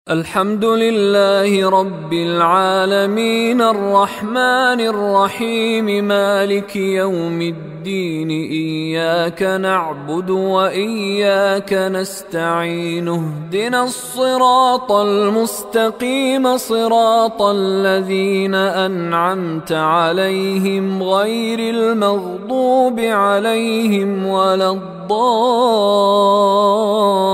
الحمد لله رب العالمين الرحمن الرحيم مالك يوم الدين إياك نعبد وإياك نستعين اهدنا الصراط المستقيم صراط الذين أنعمت عليهم غير المغضوب عليهم ولا الضالين